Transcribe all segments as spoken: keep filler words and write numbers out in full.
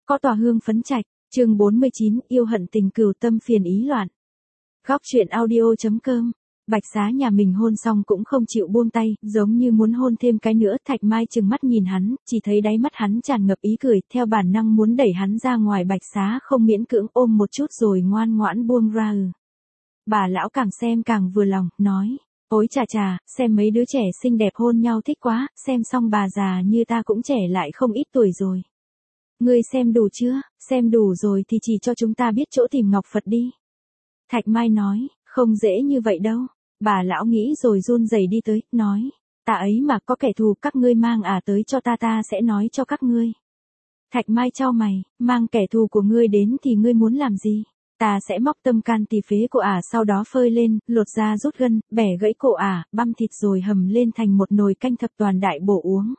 Có tòa hương phấn trạch, chương bốn mươi chín, yêu hận tình cừu tâm phiền ý loạn. Góc truyện audio chấm com. Bạch Xá nhà mình hôn xong cũng không chịu buông tay, giống như muốn hôn thêm cái nữa. Thạch Mai trừng mắt nhìn hắn, chỉ thấy đáy mắt hắn tràn ngập ý cười, theo bản năng muốn đẩy hắn ra ngoài. Bạch Xá không miễn cưỡng ôm một chút rồi ngoan ngoãn buông ra. Ừ. Bà lão càng xem càng vừa lòng, nói, ôi chà chà, xem mấy đứa trẻ xinh đẹp hôn nhau thích quá, xem xong bà già như ta cũng trẻ lại không ít tuổi rồi. Ngươi xem đủ chưa, xem đủ rồi thì chỉ cho chúng ta biết chỗ tìm Ngọc Phật đi. Thạch Mai nói, không dễ như vậy đâu. Bà lão nghĩ rồi run rẩy đi tới, nói, ta ấy mà có kẻ thù các ngươi mang ả tới cho ta ta sẽ nói cho các ngươi. Thạch Mai chau mày, mang kẻ thù của ngươi đến thì ngươi muốn làm gì? Ta sẽ móc tâm can tỳ phế của ả sau đó phơi lên, lột ra rút gân, bẻ gãy cổ ả, băm thịt rồi hầm lên thành một nồi canh thập toàn đại bổ uống.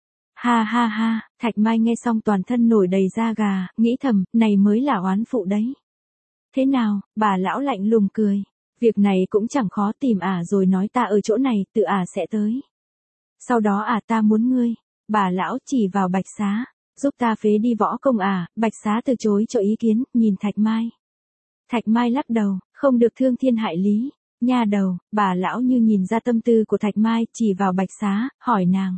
Ha ha ha, Thạch Mai nghe xong toàn thân nổi đầy da gà, nghĩ thầm, này mới là oán phụ đấy. Thế nào, bà lão lạnh lùng cười. Việc này cũng chẳng khó, tìm ả rồi nói ta ở chỗ này, tự ả sẽ tới. Sau đó ả ta muốn ngươi. Bà lão chỉ vào Bạch Xá, giúp ta phế đi võ công ả. Bạch Xá từ chối cho ý kiến, nhìn Thạch Mai. Thạch Mai lắc đầu, không được thương thiên hại lý. Nha đầu, bà lão như nhìn ra tâm tư của Thạch Mai, chỉ vào Bạch Xá, hỏi nàng.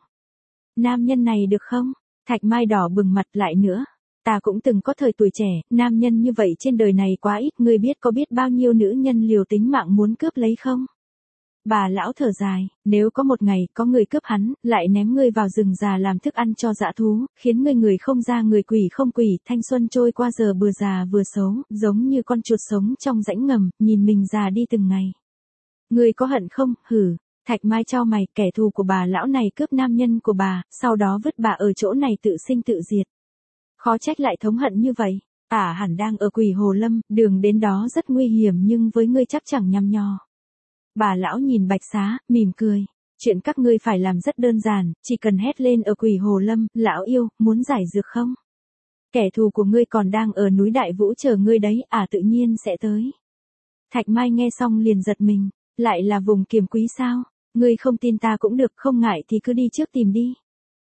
Nam nhân này được không? Thạch Mai đỏ bừng mặt lại nữa. Ta cũng từng có thời tuổi trẻ, nam nhân như vậy trên đời này quá ít, ngươi biết có biết bao nhiêu nữ nhân liều tính mạng muốn cướp lấy không? Bà lão thở dài, nếu có một ngày có người cướp hắn, lại ném ngươi vào rừng già làm thức ăn cho dã thú, khiến ngươi người không ra người quỷ không quỷ, thanh xuân trôi qua giờ vừa già vừa xấu, giống như con chuột sống trong rãnh ngầm, nhìn mình già đi từng ngày. Ngươi có hận không? Hử. Thạch Mai chau mày, kẻ thù của bà lão này cướp nam nhân của bà, sau đó vứt bà ở chỗ này tự sinh tự diệt. Khó trách lại thống hận như vậy. Ả hẳn đang ở Quỷ Hồ Lâm, đường đến đó rất nguy hiểm nhưng với ngươi chắc chẳng nhăm nho. Bà lão nhìn Bạch Xá, mỉm cười. Chuyện các ngươi phải làm rất đơn giản, chỉ cần hét lên ở Quỷ Hồ Lâm, lão yêu, muốn giải dược không? Kẻ thù của ngươi còn đang ở núi Đại Vũ chờ ngươi đấy, Ả tự nhiên sẽ tới. Thạch Mai nghe xong liền giật mình, lại là vùng Kiềm Quý sao? Ngươi không tin ta cũng được, không ngại thì cứ đi trước tìm đi.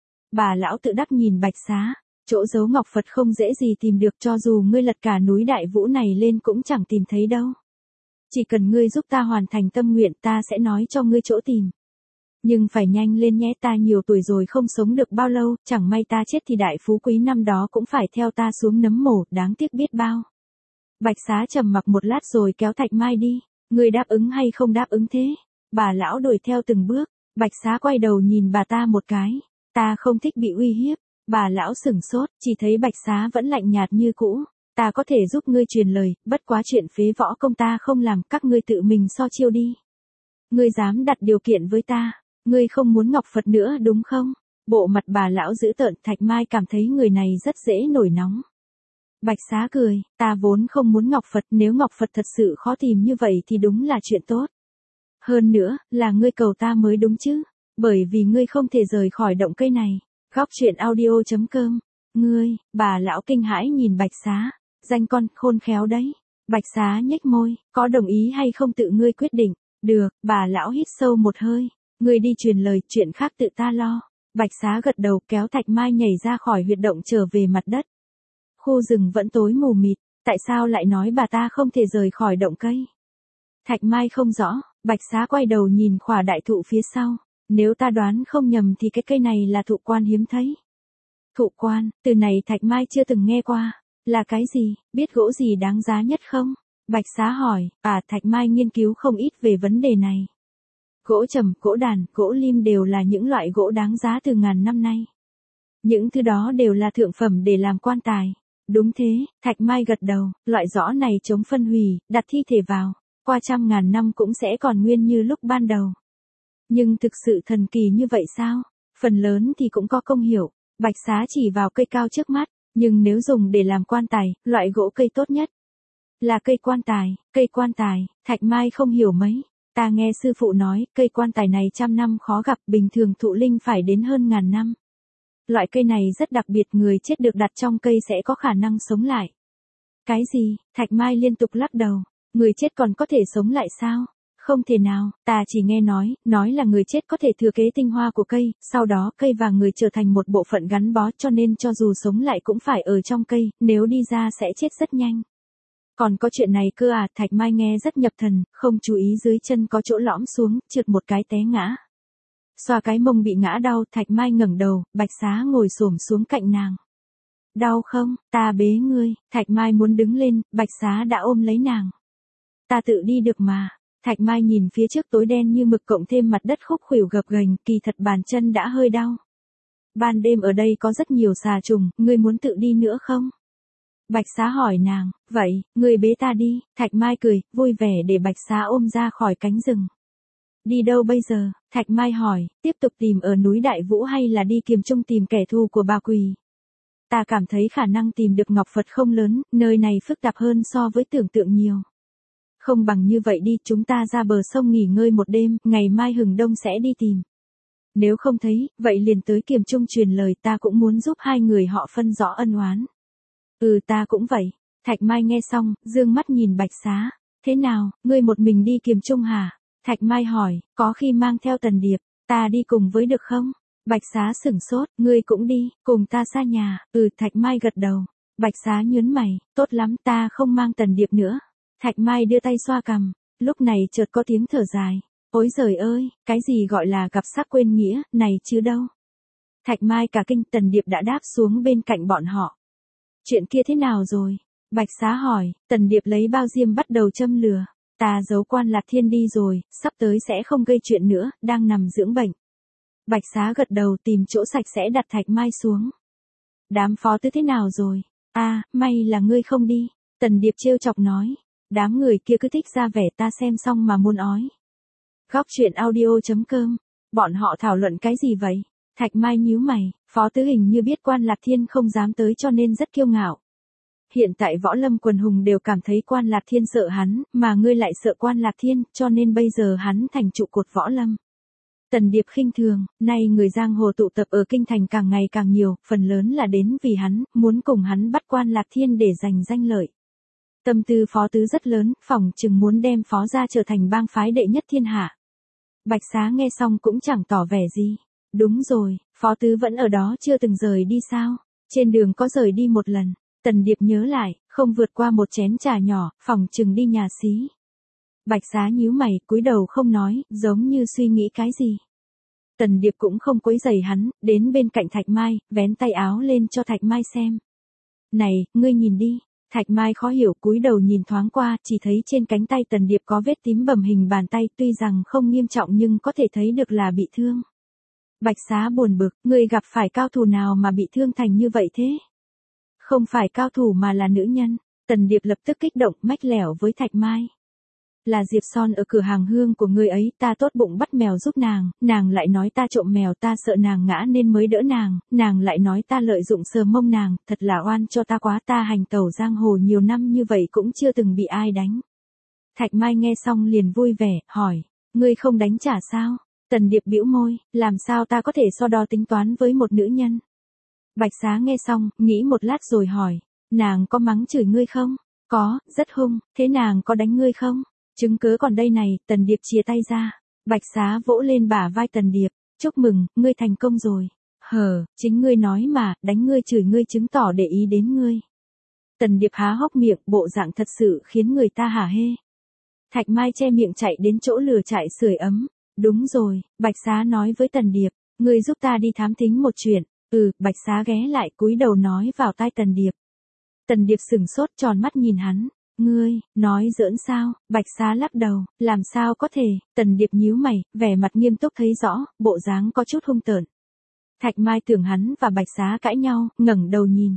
Bà lão tự đắc nhìn Bạch Xá. Chỗ giấu Ngọc Phật không dễ gì tìm được, cho dù ngươi lật cả núi Đại Vũ này lên cũng chẳng tìm thấy đâu. Chỉ cần ngươi giúp ta hoàn thành tâm nguyện ta sẽ nói cho ngươi chỗ tìm. Nhưng phải nhanh lên nhé, ta nhiều tuổi rồi không sống được bao lâu, chẳng may ta chết thì đại phú quý năm đó cũng phải theo ta xuống nấm mồ, đáng tiếc biết bao. Bạch Xá trầm mặc một lát rồi kéo Thạch Mai đi, ngươi đáp ứng hay không đáp ứng thế? Bà lão đuổi theo từng bước, Bạch Xá quay đầu nhìn bà ta một cái, ta không thích bị uy hiếp. Bà lão sửng sốt, chỉ thấy Bạch Xá vẫn lạnh nhạt như cũ. Ta có thể giúp ngươi truyền lời, bất quá chuyện phế võ công ta không làm, các ngươi tự mình so chiêu đi. Ngươi dám đặt điều kiện với ta, ngươi không muốn Ngọc Phật nữa đúng không? Bộ mặt bà lão dữ tợn, Thạch Mai cảm thấy người này rất dễ nổi nóng. Bạch Xá cười, ta vốn không muốn Ngọc Phật, nếu Ngọc Phật thật sự khó tìm như vậy thì đúng là chuyện tốt. Hơn nữa, là ngươi cầu ta mới đúng chứ, bởi vì ngươi không thể rời khỏi động cây này. Góc truyện audio chấm com. Ngươi, bà lão kinh hãi nhìn Bạch Xá, danh con, khôn khéo đấy. Bạch Xá nhếch môi, có đồng ý hay không tự ngươi quyết định. Được, bà lão hít sâu một hơi, ngươi đi truyền lời, chuyện khác tự ta lo. Bạch Xá gật đầu, kéo Thạch Mai nhảy ra khỏi huyệt động trở về mặt đất. Khu rừng vẫn tối mù mịt, tại sao lại nói bà ta không thể rời khỏi động cây? Thạch Mai không rõ, Bạch Xá quay đầu nhìn khỏa đại thụ phía sau. Nếu ta đoán không nhầm thì cái cây này là thụ quan hiếm thấy. Thụ quan, từ này Thạch Mai chưa từng nghe qua. Là cái gì, biết gỗ gì đáng giá nhất không? Bạch Xá hỏi, à Thạch Mai nghiên cứu không ít về vấn đề này. Gỗ trầm, gỗ đàn, gỗ lim đều là những loại gỗ đáng giá từ ngàn năm nay. Những thứ đó đều là thượng phẩm để làm quan tài. Đúng thế, Thạch Mai gật đầu, loại giỏ này chống phân hủy, đặt thi thể vào. Qua trăm ngàn năm cũng sẽ còn nguyên như lúc ban đầu. Nhưng thực sự thần kỳ như vậy sao? Phần lớn thì cũng có công hiệu. Bạch Xá chỉ vào cây cao trước mắt, nhưng nếu dùng để làm quan tài, loại gỗ cây tốt nhất là cây quan tài. Cây quan tài, Thạch Mai không hiểu mấy. Ta nghe sư phụ nói, cây quan tài này trăm năm khó gặp, bình thường thụ linh phải đến hơn ngàn năm. Loại cây này rất đặc biệt, người chết được đặt trong cây sẽ có khả năng sống lại. Cái gì? Thạch Mai liên tục lắc đầu. Người chết còn có thể sống lại sao? Không thể nào, ta chỉ nghe nói, nói là người chết có thể thừa kế tinh hoa của cây, sau đó cây và người trở thành một bộ phận gắn bó cho nên cho dù sống lại cũng phải ở trong cây, nếu đi ra sẽ chết rất nhanh. Còn có chuyện này cơ à, Thạch Mai nghe rất nhập thần, không chú ý dưới chân có chỗ lõm xuống, trượt một cái té ngã. Xoa cái mông bị ngã đau, Thạch Mai ngẩng đầu, Bạch Xá ngồi xổm xuống cạnh nàng. Đau không, ta bế ngươi, Thạch Mai muốn đứng lên, Bạch Xá đã ôm lấy nàng. Ta tự đi được mà. Thạch Mai nhìn phía trước tối đen như mực cộng thêm mặt đất khúc khuỷu gập ghềnh, kỳ thật bàn chân đã hơi đau. Ban đêm ở đây có rất nhiều xà trùng, ngươi muốn tự đi nữa không? Bạch Xá hỏi nàng, vậy, ngươi bế ta đi, Thạch Mai cười, vui vẻ để Bạch Xá ôm ra khỏi cánh rừng. Đi đâu bây giờ? Thạch Mai hỏi, tiếp tục tìm ở núi Đại Vũ hay là đi Kiềm Trung tìm kẻ thù của bà Quỳ? Ta cảm thấy khả năng tìm được Ngọc Phật không lớn, nơi này phức tạp hơn so với tưởng tượng nhiều. Không bằng như vậy đi, chúng ta ra bờ sông nghỉ ngơi một đêm, ngày mai hừng đông sẽ đi tìm. Nếu không thấy, vậy liền tới Kiềm Trung truyền lời, ta cũng muốn giúp hai người họ phân rõ ân oán. Ừ, ta cũng vậy. Thạch Mai nghe xong, dương mắt nhìn Bạch Xá. Thế nào, ngươi một mình đi Kiềm Trung hả? Thạch Mai hỏi, có khi mang theo Tần Điệp, ta đi cùng với được không? Bạch Xá sửng sốt, ngươi cũng đi, cùng ta xa nhà. Ừ, Thạch Mai gật đầu. Bạch Xá nhớn mày, tốt lắm, ta không mang Tần Điệp nữa. Thạch Mai đưa tay xoa cằm, lúc này chợt có tiếng thở dài. Ôi giời ơi, cái gì gọi là gặp sắc quên nghĩa, này chứ đâu. Thạch Mai cả kinh, Tần Điệp đã đáp xuống bên cạnh bọn họ. Chuyện kia thế nào rồi? Bạch Xá hỏi, Tần Điệp lấy bao diêm bắt đầu châm lửa. Ta giấu Quan Lạc Thiên đi rồi, sắp tới sẽ không gây chuyện nữa, đang nằm dưỡng bệnh. Bạch Xá gật đầu tìm chỗ sạch sẽ đặt Thạch Mai xuống. Đám phó tứ thế nào rồi? À, may là ngươi không đi. Tần Điệp trêu chọc nói. Đám người kia cứ thích ra vẻ, ta xem xong mà muốn ói. Góc truyện audio chấm com. Bọn họ thảo luận cái gì vậy? Thạch Mai nhíu mày, Phó Tứ hình như biết Quan Lạc Thiên không dám tới cho nên rất kiêu ngạo. Hiện tại võ lâm quần hùng đều cảm thấy Quan Lạc Thiên sợ hắn, mà ngươi lại sợ Quan Lạc Thiên, cho nên bây giờ hắn thành trụ cột võ lâm. Tần Điệp khinh thường, nay người giang hồ tụ tập ở kinh thành càng ngày càng nhiều, phần lớn là đến vì hắn, muốn cùng hắn bắt Quan Lạc Thiên để giành danh lợi. Tâm tư Phó Tứ rất lớn, phỏng chừng muốn đem Phó gia trở thành bang phái đệ nhất thiên hạ. Bạch Xá nghe xong cũng chẳng tỏ vẻ gì. Đúng rồi, Phó Tứ vẫn ở đó chưa từng rời đi sao? Trên đường có rời đi một lần. Tần Điệp nhớ lại, không vượt qua một chén trà nhỏ, phỏng chừng đi nhà xí. Bạch Xá nhíu mày, cúi đầu không nói, giống như suy nghĩ cái gì. Tần Điệp cũng không quấy rầy hắn, đến bên cạnh Thạch Mai, vén tay áo lên cho Thạch Mai xem. Này, ngươi nhìn đi. Thạch Mai khó hiểu cúi đầu nhìn thoáng qua, chỉ thấy trên cánh tay Tần Điệp có vết tím bầm hình bàn tay, tuy rằng không nghiêm trọng nhưng có thể thấy được là bị thương. Bạch Xá buồn bực, ngươi gặp phải cao thủ nào mà bị thương thành như vậy thế? Không phải cao thủ mà là nữ nhân. Tần Điệp lập tức kích động, mách lẻo với Thạch Mai. Là Diệp Son ở cửa hàng hương của ngươi ấy, ta tốt bụng bắt mèo giúp nàng, nàng lại nói ta trộm mèo, ta sợ nàng ngã nên mới đỡ nàng, nàng lại nói ta lợi dụng sờ mông nàng, thật là oan cho ta quá, ta hành tẩu giang hồ nhiều năm như vậy cũng chưa từng bị ai đánh. Thạch Mai nghe xong liền vui vẻ, hỏi, ngươi không đánh trả sao? Tần Điệp bĩu môi, làm sao ta có thể so đo tính toán với một nữ nhân? Bạch Xá nghe xong, nghĩ một lát rồi hỏi, nàng có mắng chửi ngươi không? Có, rất hung, thế nàng có đánh ngươi không? Chứng cớ còn đây này, Tần Điệp chìa tay ra. Bạch Xá vỗ lên bả vai Tần Điệp, chúc mừng, ngươi thành công rồi. Hờ, chính ngươi nói mà, đánh ngươi chửi ngươi chứng tỏ để ý đến ngươi. Tần Điệp há hốc miệng, bộ dạng thật sự khiến người ta hả hê. Thạch Mai che miệng chạy đến chỗ lửa trại sưởi ấm. Đúng rồi, Bạch Xá nói với Tần Điệp, ngươi giúp ta đi thám thính một chuyện. Ừ, Bạch Xá ghé lại cúi đầu nói vào tai Tần Điệp. Tần Điệp sửng sốt tròn mắt nhìn hắn. Ngươi, nói giỡn sao? Bạch Xá lắc đầu, làm sao có thể? Tần Điệp nhíu mày, vẻ mặt nghiêm túc thấy rõ, bộ dáng có chút hung tợn. Thạch Mai tưởng hắn và Bạch Xá cãi nhau, ngẩng đầu nhìn.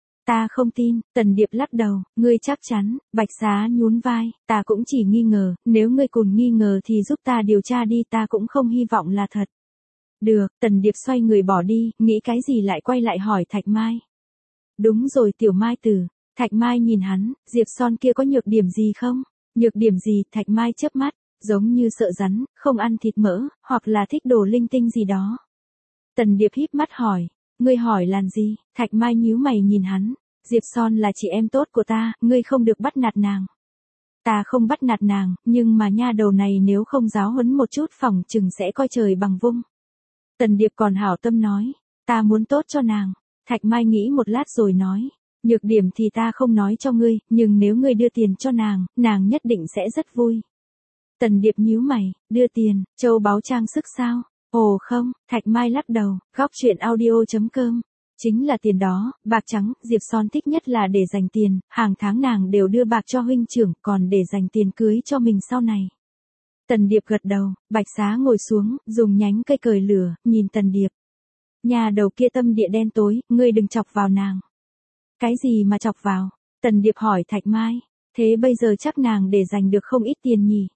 Ta không tin, Tần Điệp lắc đầu, ngươi chắc chắn, Bạch Xá nhún vai, ta cũng chỉ nghi ngờ, nếu ngươi còn nghi ngờ thì giúp ta điều tra đi, ta cũng không hy vọng là thật. Được, Tần Điệp xoay người bỏ đi, nghĩ cái gì lại quay lại hỏi Thạch Mai. Đúng rồi Tiểu Mai Tử. Thạch Mai nhìn hắn, Diệp Son kia có nhược điểm gì không? Nhược điểm gì? Thạch Mai chớp mắt, giống như sợ rắn, không ăn thịt mỡ, hoặc là thích đồ linh tinh gì đó. Tần Điệp híp mắt hỏi, ngươi hỏi làm gì? Thạch Mai nhíu mày nhìn hắn, Diệp Son là chị em tốt của ta, ngươi không được bắt nạt nàng. Ta không bắt nạt nàng, nhưng mà nha đầu này nếu không giáo huấn một chút phòng chừng sẽ coi trời bằng vung. Tần Điệp còn hảo tâm nói, ta muốn tốt cho nàng. Thạch Mai nghĩ một lát rồi nói, nhược điểm thì ta không nói cho ngươi, nhưng nếu ngươi đưa tiền cho nàng, nàng nhất định sẽ rất vui. Tần Điệp nhíu mày, đưa tiền, châu báu trang sức sao? Ồ không, Thạch Mai lắc đầu, góc chuyện audio chấm com. Chính là tiền đó, bạc trắng, Diệp Son thích nhất là để dành tiền, hàng tháng nàng đều đưa bạc cho huynh trưởng, còn để dành tiền cưới cho mình sau này. Tần Điệp gật đầu, Bạch Xá ngồi xuống, dùng nhánh cây cời lửa, nhìn Tần Điệp. Nhà đầu kia tâm địa đen tối, ngươi đừng chọc vào nàng. Cái gì mà chọc vào? Tần Điệp hỏi Thạch Mai, thế bây giờ chắc nàng để dành được không ít tiền nhỉ?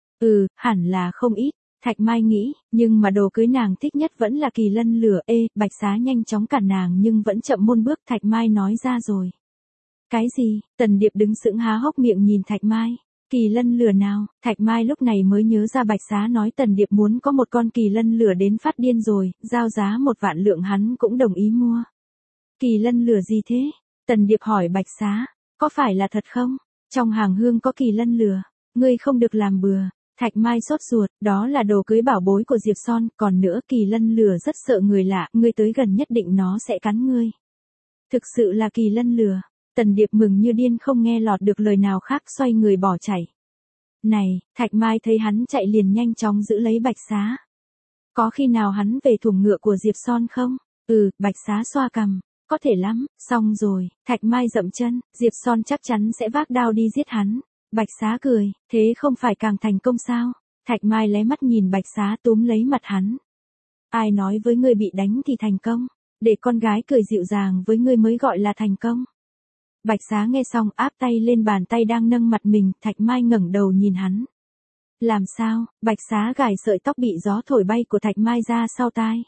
Ừ, hẳn là không ít. Thạch Mai nghĩ, nhưng mà đồ cưới nàng thích nhất vẫn là kỳ lân lửa. Ê, Bạch Xá nhanh chóng cản nàng nhưng vẫn chậm môn bước. Thạch Mai nói ra rồi. Cái gì? Tần Điệp đứng sững há hốc miệng nhìn Thạch Mai. Kỳ lân lửa nào? Thạch Mai lúc này mới nhớ ra Bạch Xá nói Tần Điệp muốn có một con kỳ lân lửa đến phát điên rồi, giao giá một vạn lượng hắn cũng đồng ý mua. Kỳ lân lửa gì thế? Tần Điệp hỏi Bạch Xá, có phải là thật không? Trong hàng hương có kỳ lân lửa, ngươi không được làm bừa. Thạch Mai sốt ruột, đó là đồ cưới bảo bối của Diệp Son, còn nữa kỳ lân lửa rất sợ người lạ, ngươi tới gần nhất định nó sẽ cắn ngươi. Thực sự là kỳ lân lửa. Tần Điệp mừng như điên không nghe lọt được lời nào khác, xoay người bỏ chạy. Này, Thạch Mai thấy hắn chạy liền nhanh chóng giữ lấy Bạch Xá. Có khi nào hắn về thùng ngựa của Diệp Son không? Ừ, Bạch Xá xoa cằm. Có thể lắm, xong rồi, Thạch Mai dậm chân, Diệp Son chắc chắn sẽ vác đao đi giết hắn. Bạch Xá cười, thế không phải càng thành công sao? Thạch Mai lé mắt nhìn Bạch Xá túm lấy mặt hắn. Ai nói với ngươi bị đánh thì thành công? Để con gái cười dịu dàng với ngươi mới gọi là thành công. Bạch Xá nghe xong áp tay lên bàn tay đang nâng mặt mình, Thạch Mai ngẩng đầu nhìn hắn. Làm sao? Bạch Xá gài sợi tóc bị gió thổi bay của Thạch Mai ra sau tai.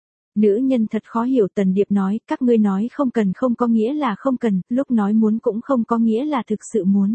Nữ nhân thật khó hiểu. Tần Điệp nói, các ngươi nói không cần không có nghĩa là không cần, lúc nói muốn cũng không có nghĩa là thực sự muốn.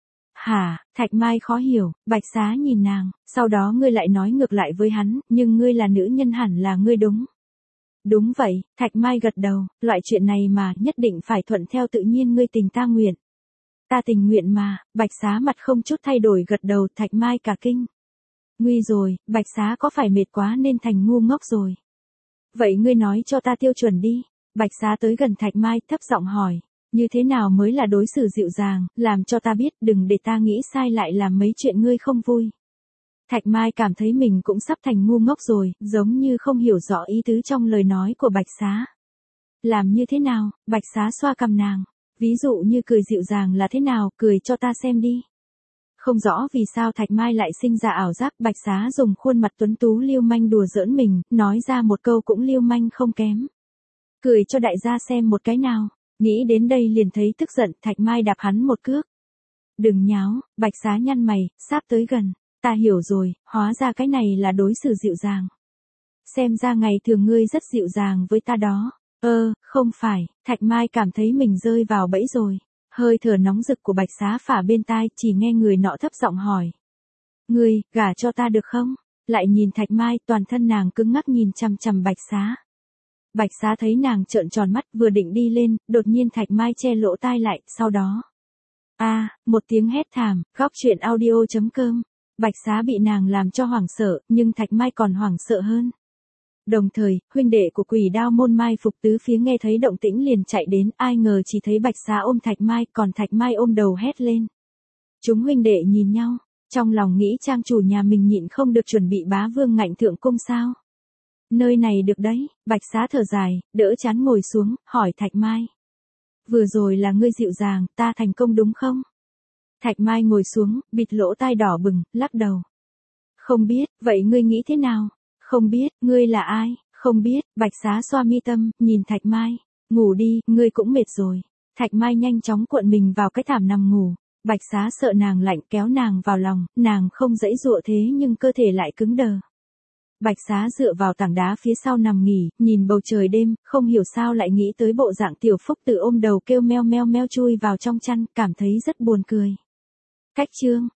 Hả? Thạch Mai khó hiểu, Bạch Xá nhìn nàng, sau đó ngươi lại nói ngược lại với hắn, nhưng ngươi là nữ nhân hẳn là ngươi đúng. Đúng vậy, Thạch Mai gật đầu, loại chuyện này mà, nhất định phải thuận theo tự nhiên, ngươi tình ta nguyện. Ta tình nguyện mà. Bạch Xá mặt không chút thay đổi gật đầu. Thạch Mai cả kinh. Nguy rồi, Bạch Xá có phải mệt quá nên thành ngu ngốc rồi. Vậy ngươi nói cho ta tiêu chuẩn đi. Bạch Xá tới gần Thạch Mai thấp giọng hỏi. Như thế nào mới là đối xử dịu dàng, làm cho ta biết, đừng để ta nghĩ sai lại làm mấy chuyện ngươi không vui. Thạch Mai cảm thấy mình cũng sắp thành ngu ngốc rồi, giống như không hiểu rõ ý tứ trong lời nói của Bạch Xá. Làm như thế nào? Bạch Xá xoa cằm nàng. Ví dụ như cười dịu dàng là thế nào, cười cho ta xem đi. Không rõ vì sao Thạch Mai lại sinh ra ảo giác. Bạch Xá dùng khuôn mặt tuấn tú liêu manh đùa giỡn mình, nói ra một câu cũng liêu manh không kém. Cười cho đại gia xem một cái nào. Nghĩ đến đây liền thấy tức giận, Thạch Mai đạp hắn một cước. Đừng nháo. Bạch Xá nhăn mày, sáp tới gần. Ta hiểu rồi, hóa ra cái này là đối xử dịu dàng. Xem ra ngày thường ngươi rất dịu dàng với ta đó. Ơ, không phải. Thạch Mai cảm thấy mình rơi vào bẫy rồi. Hơi thở nóng rực của Bạch Xá phả bên tai, chỉ nghe người nọ thấp giọng hỏi. Ngươi, gả cho ta được không? Lại nhìn Thạch Mai, toàn thân nàng cứng ngắc nhìn chằm chằm Bạch Xá. Bạch Xá thấy nàng trợn tròn mắt, vừa định đi lên, đột nhiên Thạch Mai che lỗ tai lại, sau đó. A, à, một tiếng hét thảm, góc chuyện audio chấm com. Bạch Xá bị nàng làm cho hoảng sợ, nhưng Thạch Mai còn hoảng sợ hơn. Đồng thời, huynh đệ của Quỷ Đao môn Mai Phục tứ phía nghe thấy động tĩnh liền chạy đến, ai ngờ chỉ thấy Bạch Xá ôm Thạch Mai, còn Thạch Mai ôm đầu hét lên. Chúng huynh đệ nhìn nhau, trong lòng nghĩ trang chủ nhà mình nhịn không được chuẩn bị bá vương ngạnh thượng cung sao. Nơi này được đấy. Bạch Xá thở dài, đỡ chán ngồi xuống, hỏi Thạch Mai. Vừa rồi là ngươi dịu dàng, ta thành công đúng không? Thạch Mai ngồi xuống, bịt lỗ tai đỏ bừng, lắc đầu. Không biết, vậy ngươi nghĩ thế nào? Không biết, ngươi là ai? Không biết. Bạch Xá xoa mi tâm, nhìn Thạch Mai. Ngủ đi, ngươi cũng mệt rồi. Thạch Mai nhanh chóng cuộn mình vào cái thảm nằm ngủ. Bạch Xá sợ nàng lạnh kéo nàng vào lòng, nàng không dãy dụa thế nhưng cơ thể lại cứng đờ. Bạch Xá dựa vào tảng đá phía sau nằm nghỉ, nhìn bầu trời đêm, không hiểu sao lại nghĩ tới bộ dạng Tiểu Phúc Tử ôm đầu kêu meo meo meo chui vào trong chăn, cảm thấy rất buồn cười. Cách chương